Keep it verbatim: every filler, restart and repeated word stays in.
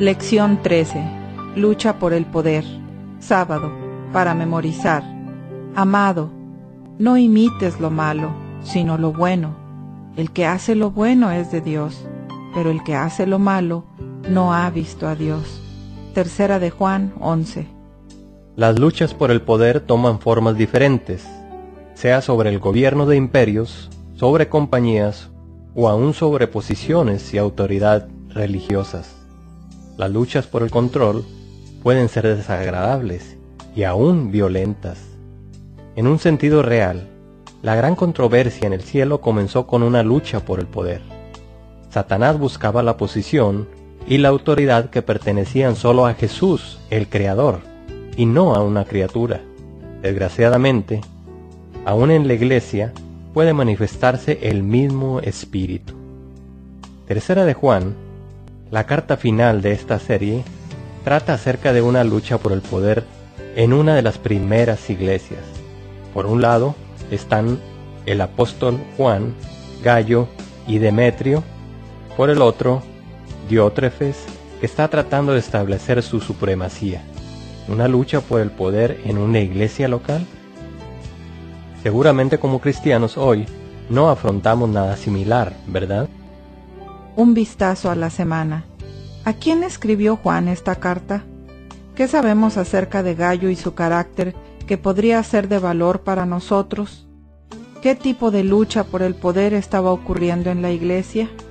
Lección trece. Lucha por el poder. Sábado, para memorizar. Amado, no imites lo malo, sino lo bueno. El que hace lo bueno es de Dios, pero el que hace lo malo no ha visto a Dios. Tercera de Juan once. Las luchas por el poder toman formas diferentes, sea sobre el gobierno de imperios, sobre compañías o aún sobre posiciones y autoridad religiosas. Las luchas por el control pueden ser desagradables y aún violentas. En un sentido real, la gran controversia en el cielo comenzó con una lucha por el poder. Satanás buscaba la posición y la autoridad que pertenecían solo a Jesús, el Creador, y no a una criatura. Desgraciadamente, aún en la iglesia puede manifestarse el mismo espíritu. Tercera de Juan, la carta final de esta serie, trata acerca de una lucha por el poder en una de las primeras iglesias. Por un lado están el apóstol Juan, Gayo y Demetrio. Por el otro, Diótrefes, que está tratando de establecer su supremacía. ¿Una lucha por el poder en una iglesia local? Seguramente como cristianos hoy no afrontamos nada similar, ¿verdad? Un vistazo a la semana. ¿A quién escribió Juan esta carta? ¿Qué sabemos acerca de Gayo y su carácter que podría ser de valor para nosotros? ¿Qué tipo de lucha por el poder estaba ocurriendo en la iglesia?